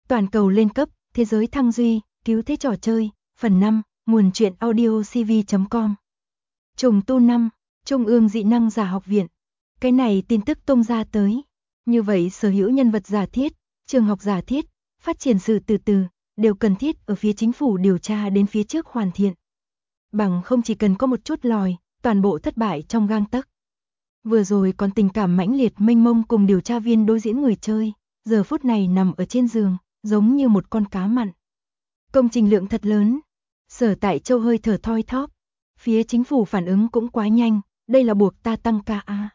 Toàn cầu lên cấp, thế giới thăng duy, cứu thế trò chơi, phần 5, nguồn truyện audiocv.com. Trùng tu 5, Trung ương dị năng giả học viện. Cái này tin tức tung ra tới. Như vậy sở hữu nhân vật giả thiết, trường học giả thiết, phát triển sự từ từ, đều cần thiết ở phía chính phủ điều tra đến phía trước hoàn thiện. Bằng không chỉ cần có một chút lòi, toàn bộ thất bại trong gang tấc. Vừa rồi còn tình cảm mãnh liệt mênh mông cùng điều tra viên đối diễn người chơi, giờ phút này nằm ở trên giường, giống như một con cá mặn. Công trình lượng thật lớn. Sở Tại Châu hơi thở thoi thóp. Phía chính phủ phản ứng cũng quá nhanh, đây là buộc ta tăng ca à.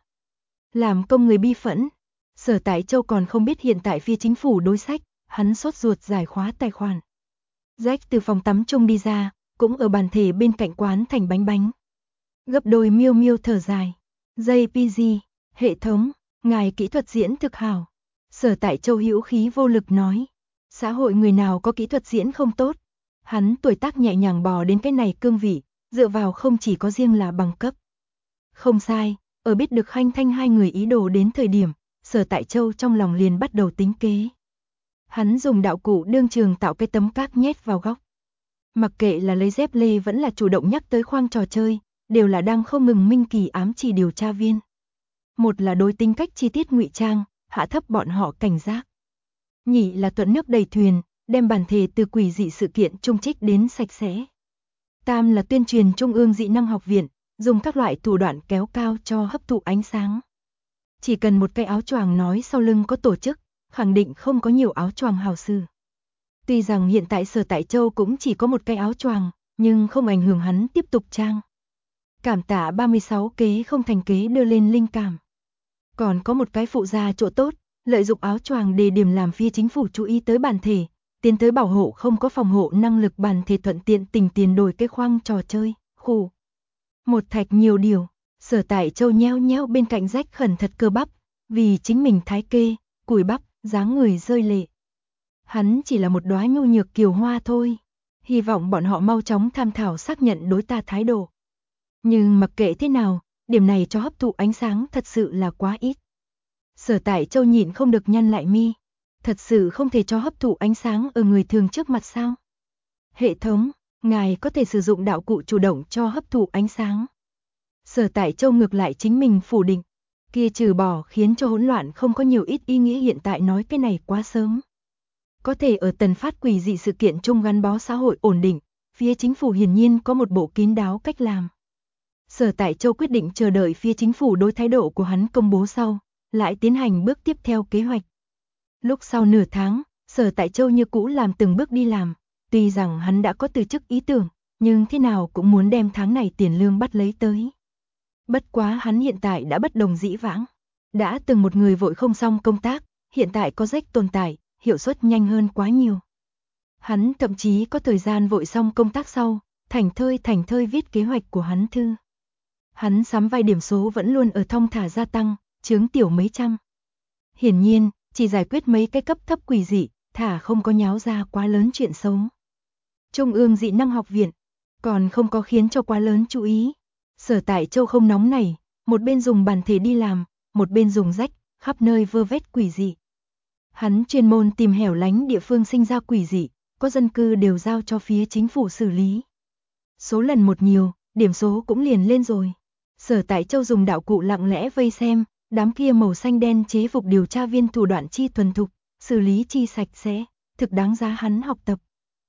Làm công người bi phẫn. Sở Tại Châu còn không biết hiện tại phía chính phủ đối sách, hắn sốt ruột giải khóa tài khoản. Jack từ phòng tắm chung đi ra, cũng ở bàn thể bên cạnh quán thành bánh bánh. Gấp đôi miêu miêu thở dài. JPG, hệ thống, ngài kỹ thuật diễn thực hảo. Sở Tại Châu hữu khí vô lực nói. Xã hội người nào có kỹ thuật diễn không tốt. Hắn tuổi tác nhẹ nhàng bò đến cái này cương vị, dựa vào không chỉ có riêng là bằng cấp. Không sai, ở biết được Khanh Thanh hai người ý đồ đến thời điểm, Sở Tại Châu trong lòng liền bắt đầu tính kế. Hắn dùng đạo cụ đương trường tạo cái tấm cát nhét vào góc. Mặc kệ là lấy dép lê vẫn là chủ động nhắc tới khoang trò chơi, đều là đang không ngừng minh kỳ ám chỉ điều tra viên. Một là đối tính cách chi tiết ngụy trang, hạ thấp bọn họ cảnh giác. Nhị là thuận nước đầy thuyền, đem bản thể từ quỷ dị sự kiện trung trích đến sạch sẽ. Tam là tuyên truyền Trung ương dị năng học viện, dùng các loại thủ đoạn kéo cao cho hấp thụ ánh sáng. Chỉ cần một cái áo choàng nói sau lưng có tổ chức, khẳng định không có nhiều áo choàng hào sư. Tuy rằng hiện tại Sở Tại Châu cũng chỉ có một cái áo choàng, nhưng không ảnh hưởng hắn tiếp tục trang. Cảm tạ 36 kế không thành kế đưa lên linh cảm. Còn có một cái phụ gia chỗ tốt, lợi dụng áo choàng để điểm làm phía chính phủ chú ý tới bản thể, tiến tới bảo hộ không có phòng hộ năng lực bản thể thuận tiện tình tiền đổi cái khoang trò chơi, khủ. Một thạch nhiều điều, Sở Tại Châu nheo nheo bên cạnh rách khẩn thật cơ bắp, vì chính mình thái kê, cùi bắp, dáng người rơi lệ. Hắn chỉ là một đóa nhu nhược kiều hoa thôi, hy vọng bọn họ mau chóng tham thảo xác nhận đối ta thái độ. Nhưng mặc kệ thế nào, điểm này cho hấp thụ ánh sáng thật sự là quá ít. Sở Tại Châu nhịn không được nhăn lại mi. Thật sự không thể cho hấp thụ ánh sáng ở người thường trước mặt sao? Hệ thống, ngài có thể sử dụng đạo cụ chủ động cho hấp thụ ánh sáng. Sở Tại Châu ngược lại chính mình phủ định. Kia trừ bỏ khiến cho hỗn loạn không có nhiều ít ý nghĩa hiện tại nói cái này quá sớm. Có thể ở tần phát quỷ dị sự kiện chung gắn bó xã hội ổn định, phía chính phủ hiển nhiên có một bộ kín đáo cách làm. Sở Tại Châu quyết định chờ đợi phía chính phủ đối thái độ của hắn công bố sau, lại tiến hành bước tiếp theo kế hoạch. Lúc sau nửa tháng, Sở Tại Châu như cũ làm từng bước đi làm, tuy rằng hắn đã có từ chức ý tưởng, nhưng thế nào cũng muốn đem tháng này tiền lương bắt lấy tới. Bất quá hắn hiện tại đã bất đồng dĩ vãng, đã từng một người vội không xong công tác, hiện tại có Jack tồn tại, hiệu suất nhanh hơn quá nhiều. Hắn thậm chí có thời gian vội xong công tác sau, thành thơi viết kế hoạch của hắn thư. Hắn sắm vai điểm số vẫn luôn ở thong thả gia tăng, chướng tiểu mấy trăm. Hiển nhiên, chỉ giải quyết mấy cái cấp thấp quỷ dị, thả không có nháo ra quá lớn chuyện xấu. Trung ương dị năng học viện, còn không có khiến cho quá lớn chú ý. Sở Tại Châu không nóng nảy, một bên dùng bản thể đi làm, một bên dùng rách, khắp nơi vơ vét quỷ dị. Hắn chuyên môn tìm hẻo lánh địa phương sinh ra quỷ dị, có dân cư đều giao cho phía chính phủ xử lý. Số lần một nhiều, điểm số cũng liền lên rồi. Sở Tại Châu dùng đạo cụ lặng lẽ vây xem, đám kia màu xanh đen chế phục điều tra viên thủ đoạn chi thuần thục, xử lý chi sạch sẽ, thực đáng giá hắn học tập.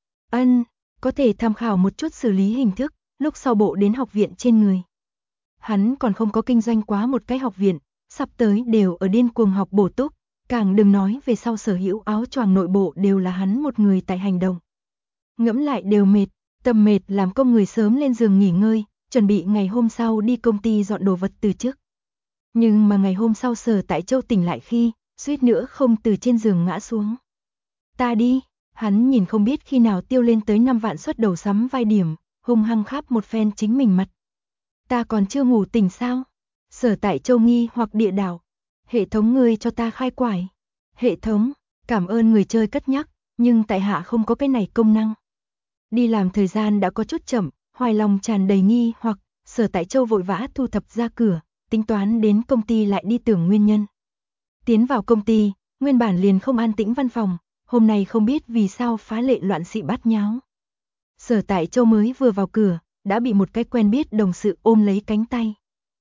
Có thể tham khảo một chút xử lý hình thức, lúc sau bộ đến học viện trên người. Hắn còn không có kinh doanh quá một cái học viện, sắp tới đều ở điên cuồng học bổ túc, càng đừng nói về sau sở hữu áo choàng nội bộ đều là hắn một người tại hành động. Ngẫm lại đều mệt, tầm mệt làm công người sớm lên giường nghỉ ngơi, chuẩn bị ngày hôm sau đi công ty dọn đồ vật từ trước. Nhưng mà ngày hôm sau Sở Tại Châu tỉnh lại khi, suýt nữa không từ trên giường ngã xuống. Ta đi, hắn nhìn không biết khi nào tiêu lên tới 5 vạn suất đầu sắm vai điểm, hung hăng khắp một phen chính mình mặt. Ta còn chưa ngủ tỉnh sao? Sở Tại Châu nghi hoặc địa đảo. Hệ thống ngươi cho ta khai quải. Hệ thống, cảm ơn người chơi cất nhắc, nhưng tại hạ không có cái này công năng. Đi làm thời gian đã có chút chậm, hoài lòng tràn đầy nghi hoặc, Sở Tại Châu vội vã thu thập ra cửa, tính toán đến công ty lại đi tưởng nguyên nhân. Tiến vào công ty, nguyên bản liền không an tĩnh văn phòng, hôm nay không biết vì sao phá lệ loạn xị bát nháo. Sở Tại Châu mới vừa vào cửa, đã bị một cái quen biết đồng sự ôm lấy cánh tay.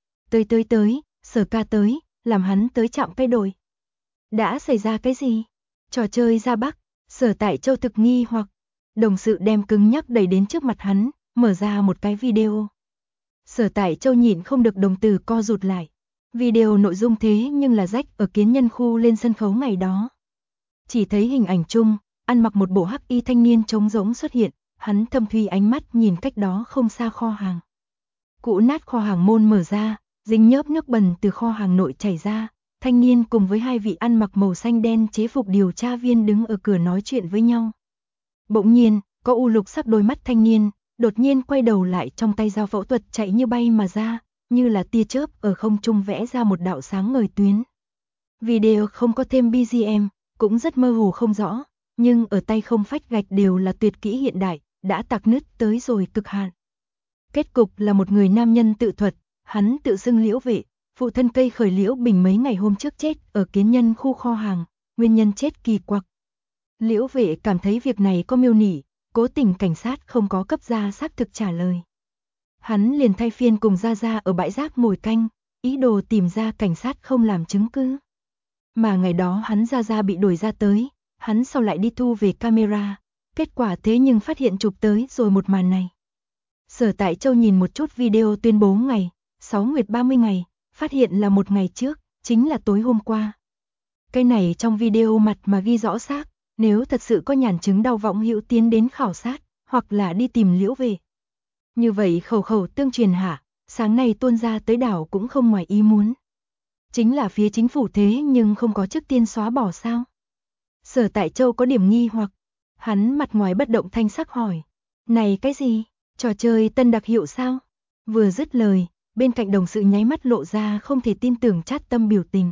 Tới, Sở ca tới, làm hắn tới chạm cái đồi. Đã xảy ra cái gì? Trò chơi ra Bắc, Sở Tại Châu thực nghi hoặc. Đồng sự đem cứng nhắc đẩy đến trước mặt hắn, mở ra một cái video. Sở Tại Châu nhịn không được đồng tử co rụt lại. Video nội dung thế nhưng là rách ở Kiến Nhân khu lên sân khấu ngày đó. Chỉ thấy hình ảnh chung, ăn mặc một bộ hắc y thanh niên trống rỗng xuất hiện, hắn thâm thúy ánh mắt nhìn cách đó không xa kho hàng. Cũ nát kho hàng môn mở ra, dính nhớp nước bẩn từ kho hàng nội chảy ra, thanh niên cùng với hai vị ăn mặc màu xanh đen chế phục điều tra viên đứng ở cửa nói chuyện với nhau. Bỗng nhiên, có u lục sắc đôi mắt thanh niên, đột nhiên quay đầu lại, trong tay dao phẫu thuật chạy như bay mà ra, như là tia chớp ở không trung vẽ ra một đạo sáng ngời tuyến. Video không có thêm BGM, cũng rất mơ hồ không rõ, nhưng ở tay không phách gạch đều là tuyệt kỹ hiện đại, đã tạc nứt tới rồi cực hạn. Kết cục là một người nam nhân tự thuật, hắn tự xưng Liễu Vệ, phụ thân cây khởi Liễu Bình mấy ngày hôm trước chết ở Kiến Nhân khu kho hàng, nguyên nhân chết kỳ quặc. Liễu Vệ cảm thấy việc này có miêu nỉ, cố tình cảnh sát không có cấp ra xác thực trả lời. Hắn liền thay phiên cùng Gia Gia ở bãi rác ngồi canh, ý đồ tìm ra cảnh sát không làm chứng cứ. Mà ngày đó hắn Gia Gia bị đuổi ra tới, hắn sau lại đi thu về camera, kết quả thế nhưng phát hiện chụp tới rồi một màn này. Sở Tại Châu nhìn một chút video tuyên bố ngày, 6 nguyệt 30 ngày, phát hiện là một ngày trước, chính là tối hôm qua. Cái này trong video mặt mà ghi rõ xác, nếu thật sự có nhàn chứng đau võng hữu tiến đến khảo sát, hoặc là đi tìm Liễu Về. Như vậy khẩu khẩu tương truyền hả, sáng nay tuôn ra tới đảo cũng không ngoài ý muốn. Chính là phía chính phủ thế nhưng không có trước tiên xóa bỏ sao? Sở Tại Châu có điểm nghi hoặc, hắn mặt ngoài bất động thanh sắc hỏi, này cái gì, trò chơi tân đặc hiệu sao? Vừa dứt lời, bên cạnh đồng sự nháy mắt lộ ra không thể tin tưởng chát tâm biểu tình.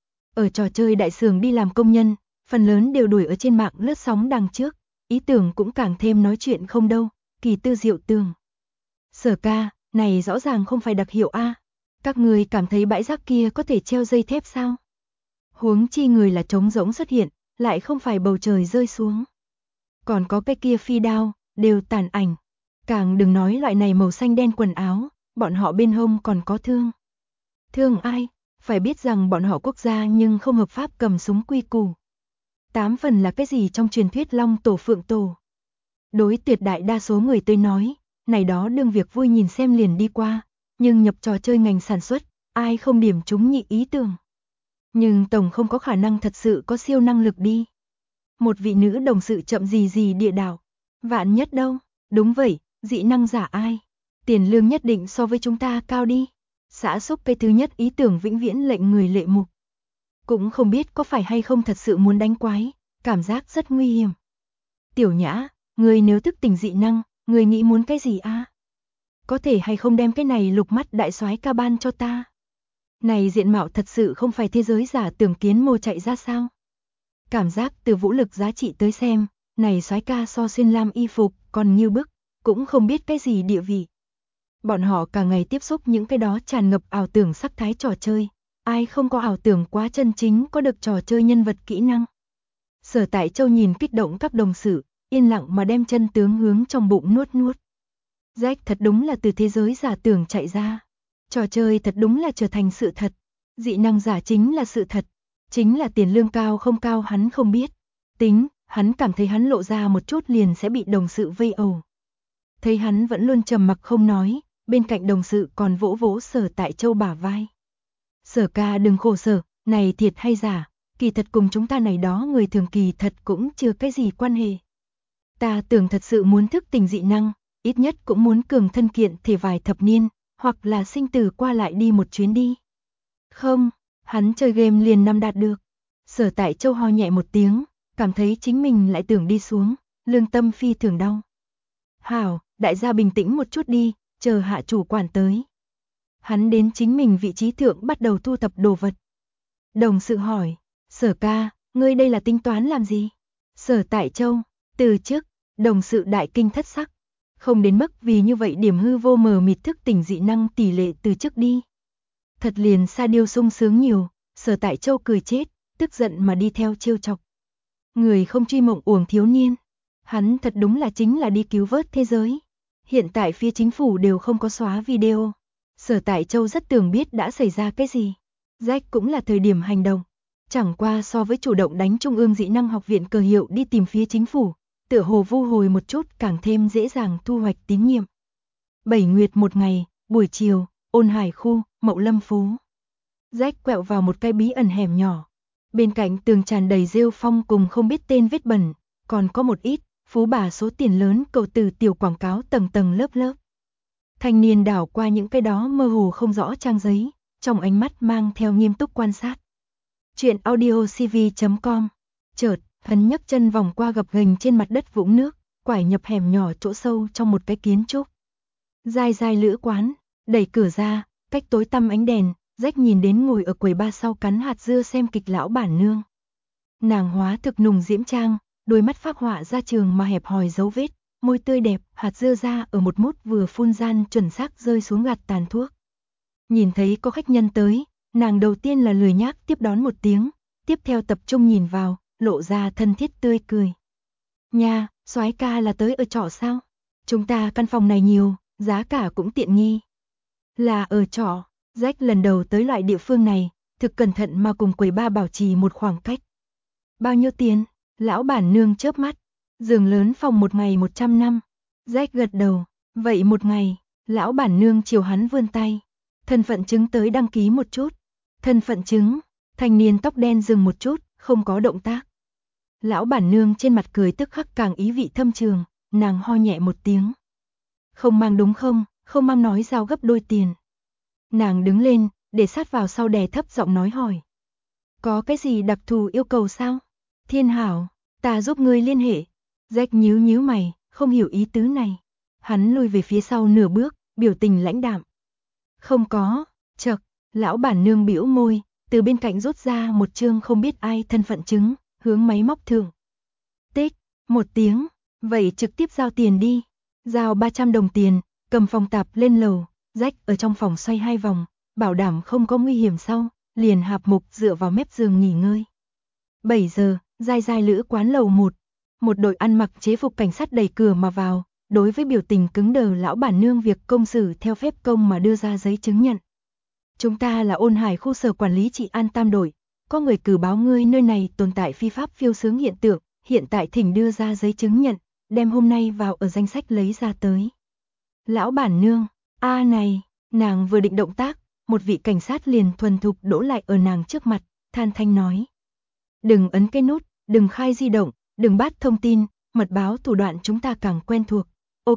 Ở trò chơi đại xưởng đi làm công nhân, phần lớn đều đuổi ở trên mạng lướt sóng đằng trước, ý tưởng cũng càng thêm nói chuyện không đâu, kỳ tư diệu tưởng. Sở ca, này rõ ràng không phải đặc hiệu a. Các người cảm thấy bãi rác kia có thể treo dây thép sao? Huống chi người là trống rỗng xuất hiện, lại không phải bầu trời rơi xuống. Còn có cái kia phi đao, đều tàn ảnh. Càng đừng nói loại này màu xanh đen quần áo, bọn họ bên hông còn có thương. Thương ai? Phải biết rằng bọn họ quốc gia nhưng không hợp pháp cầm súng quy củ. 8 phần là cái gì trong truyền thuyết long tổ phượng tổ. Đối tuyệt đại đa số người tôi nói, này đó đương việc vui nhìn xem liền đi qua, nhưng nhập trò chơi ngành sản xuất, ai không điểm trúng nhị ý tưởng. Nhưng tổng không có khả năng thật sự có siêu năng lực đi. Một vị nữ đồng sự chậm gì địa đảo. Vạn nhất đâu, đúng vậy, dị năng giả ai? Tiền lương nhất định so với chúng ta cao đi. Xã xúc cái thứ nhất ý tưởng vĩnh viễn lệnh người lệ mục. Cũng không biết có phải hay không thật sự muốn đánh quái, cảm giác rất nguy hiểm. Tiểu Nhã, người nếu thức tỉnh dị năng, người nghĩ muốn cái gì a? Có thể hay không đem cái này lục mắt đại soái ca ban cho ta? Này diện mạo thật sự không phải thế giới giả tưởng kiến mô chạy ra sao? Cảm giác từ vũ lực giá trị tới xem, này soái ca so xuyên lam y phục còn như bức, cũng không biết cái gì địa vị. Bọn họ cả ngày tiếp xúc những cái đó tràn ngập ảo tưởng sắc thái trò chơi, ai không có ảo tưởng quá chân chính có được trò chơi nhân vật kỹ năng. Sở Tại Châu nhìn kích động các đồng sự, yên lặng mà đem chân tướng hướng trong bụng nuốt. Jack thật đúng là từ thế giới giả tưởng chạy ra. Trò chơi thật đúng là trở thành sự thật. Dị năng giả chính là sự thật. Chính là tiền lương cao không cao hắn không biết. Tính, hắn cảm thấy hắn lộ ra một chút liền sẽ bị đồng sự vây ầu. Thấy hắn vẫn luôn trầm mặc không nói, bên cạnh đồng sự còn vỗ vỗ Sở Tại Châu bả vai. Sở ca đừng khổ sở, này thiệt hay giả, kỳ thật cùng chúng ta này đó người thường kỳ thật cũng chưa cái gì quan hệ. Ta tưởng thật sự muốn thức tỉnh dị năng, ít nhất cũng muốn cường thân kiện thể vài thập niên, hoặc là sinh tử qua lại đi một chuyến đi. Không, hắn chơi game liền năm đạt được. Sở Tại Châu ho nhẹ một tiếng, cảm thấy chính mình lại tưởng đi xuống, lương tâm phi thường đau. Hảo, đại gia bình tĩnh một chút đi, chờ hạ chủ quản tới. Hắn đến chính mình vị trí thượng bắt đầu thu thập đồ vật. Đồng sự hỏi, Sở ca, ngươi đây là tính toán làm gì? Sở Tại Châu, từ chức, đồng sự đại kinh thất sắc. Không đến mức vì như vậy điểm hư vô mờ mịt thức tỉnh dị năng tỷ lệ từ chức đi. Thật liền Sa Điêu sung sướng nhiều, Sở Tại Châu cười chết, tức giận mà đi theo trêu chọc. Người không truy mộng uổng thiếu niên. Hắn thật đúng là chính là đi cứu vớt thế giới. Hiện tại phía chính phủ đều không có xóa video. Sở Tại Châu rất tưởng biết đã xảy ra cái gì. Jack cũng là thời điểm hành động. Chẳng qua so với chủ động đánh Trung ương Dị năng học viện cờ hiệu đi tìm phía chính phủ, tựa hồ vu hồi một chút càng thêm dễ dàng thu hoạch tín nhiệm. 7 nguyệt một ngày, buổi chiều, Ôn Hải khu, Mậu Lâm phố. Jack quẹo vào một cái bí ẩn hẻm nhỏ. Bên cạnh tường tràn đầy rêu phong cùng không biết tên vết bẩn, còn có một ít phú bà số tiền lớn cầu từ tiểu quảng cáo tầng tầng lớp lớp. Thanh niên đảo qua những cái đó mơ hồ không rõ trang giấy, trong ánh mắt mang theo nghiêm túc quan sát. Chuyện audiocv.com. Chợt, hắn nhấc chân vòng qua gập ghềnh trên mặt đất vũng nước, quải nhập hẻm nhỏ chỗ sâu trong một cái kiến trúc. Dai dai lữ quán, đẩy cửa ra, cách tối tăm ánh đèn, Jack nhìn đến ngồi ở quầy ba sau cắn hạt dưa xem kịch lão bản nương. Nàng hóa thực nùng diễm trang, đôi mắt phác họa ra trường mà hẹp hòi dấu vết, môi tươi đẹp, hạt dưa ra ở một mút vừa phun gian chuẩn xác rơi xuống gạt tàn thuốc. Nhìn thấy có khách nhân tới, nàng đầu tiên là lười nhác tiếp đón một tiếng, tiếp theo tập trung nhìn vào, lộ ra thân thiết tươi cười. Nha, soái ca là tới ở trọ sao? Chúng ta căn phòng này nhiều, giá cả cũng tiện nghi. Là ở trọ, Jack lần đầu tới loại địa phương này, thực cẩn thận mà cùng quầy ba bảo trì một khoảng cách. Bao nhiêu tiền? Lão bản nương chớp mắt. Giường lớn phòng một ngày 100 năm. Jack gật đầu. Vậy một ngày, lão bản nương chiều hắn vươn tay. Thân phận chứng tới đăng ký một chút. Thân phận chứng, thanh niên tóc đen dừng một chút, không có động tác. Lão bản nương trên mặt cười tức khắc càng ý vị thâm trường, nàng ho nhẹ một tiếng. Không mang đúng không, không mang nói giao gấp đôi tiền. Nàng đứng lên, để sát vào sau đè thấp giọng nói hỏi. Có cái gì đặc thù yêu cầu sao? Thiên Hảo, ta giúp ngươi liên hệ. Jack nhíu mày, không hiểu ý tứ này. Hắn lùi về phía sau nửa bước, biểu tình lãnh đạm. Không có, chậc, lão bản nương bĩu môi, từ bên cạnh rút ra một chương không biết ai thân phận chứng, hướng máy móc thưởng. Tích, một tiếng, vậy trực tiếp giao tiền đi. Giao 300 đồng tiền, cầm phòng tạp lên lầu, Jack ở trong phòng xoay 2 vòng, bảo đảm không có nguy hiểm sau, liền hạp mục dựa vào mép giường nghỉ ngơi. 7 giờ, dai dai lữ quán lầu 1, một đội ăn mặc chế phục cảnh sát đẩy cửa mà vào, đối với biểu tình cứng đờ lão bản nương việc công xử theo phép công mà đưa ra giấy chứng nhận. Chúng ta là Ôn Hải khu sở quản lý trị an tam đội, có người cử báo ngươi nơi này tồn tại phi pháp phiêu sướng hiện tượng, hiện tại thỉnh đưa ra giấy chứng nhận, đem hôm nay vào ở danh sách lấy ra tới. Lão bản nương, này, nàng vừa định động tác, một vị cảnh sát liền thuần thục đỗ lại ở nàng trước mặt, than thanh nói. Đừng ấn cái nút, đừng khai di động, đừng bắt thông tin, mật báo thủ đoạn chúng ta càng quen thuộc, ok.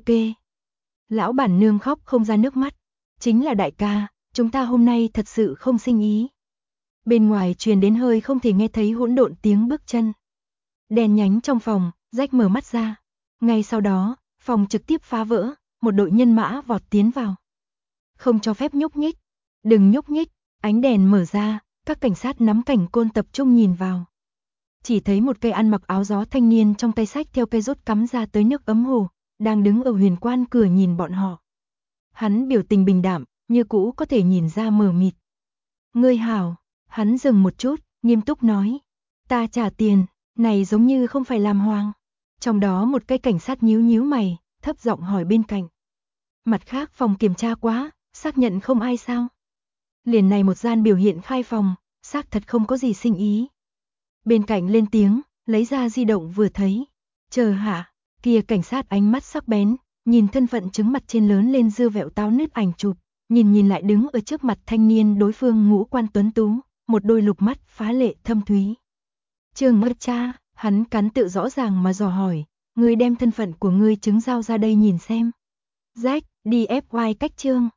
Lão bản nương khóc không ra nước mắt, chính là đại ca, chúng ta hôm nay thật sự không sinh ý. Bên ngoài truyền đến hơi không thể nghe thấy hỗn độn tiếng bước chân. Đèn nhánh trong phòng, Jack mở mắt ra. Ngay sau đó, phòng trực tiếp phá vỡ, một đội nhân mã vọt tiến vào. Không cho phép nhúc nhích, đừng nhúc nhích, ánh đèn mở ra, các cảnh sát nắm cảnh côn tập trung nhìn vào. Chỉ thấy một cây ăn mặc áo gió thanh niên trong tay xách theo cây rốt cắm ra tới nước ấm hồ, đang đứng ở huyền quan cửa nhìn bọn họ. Hắn biểu tình bình đạm, như cũ có thể nhìn ra mờ mịt. Ngươi hảo, hắn dừng một chút, nghiêm túc nói. Ta trả tiền, này giống như không phải làm hoang. Trong đó một cây cảnh sát nhíu mày, thấp giọng hỏi bên cạnh. Mặt khác phòng kiểm tra quá, xác nhận không ai sao? Liền này một gian biểu hiện khai phòng, xác thật không có gì sinh ý. Bên cạnh lên tiếng, lấy ra di động vừa thấy. Chờ hả, kia cảnh sát ánh mắt sắc bén, nhìn thân phận chứng mặt trên lớn lên dưa vẹo táo nứt ảnh chụp, nhìn lại đứng ở trước mặt thanh niên đối phương ngũ quan tuấn tú, một đôi lục mắt phá lệ thâm thúy. Trương Ngất Cha, hắn cắn tự rõ ràng mà dò hỏi, ngươi đem thân phận của ngươi chứng giao ra đây nhìn xem. Jack, đi FY cách Trương.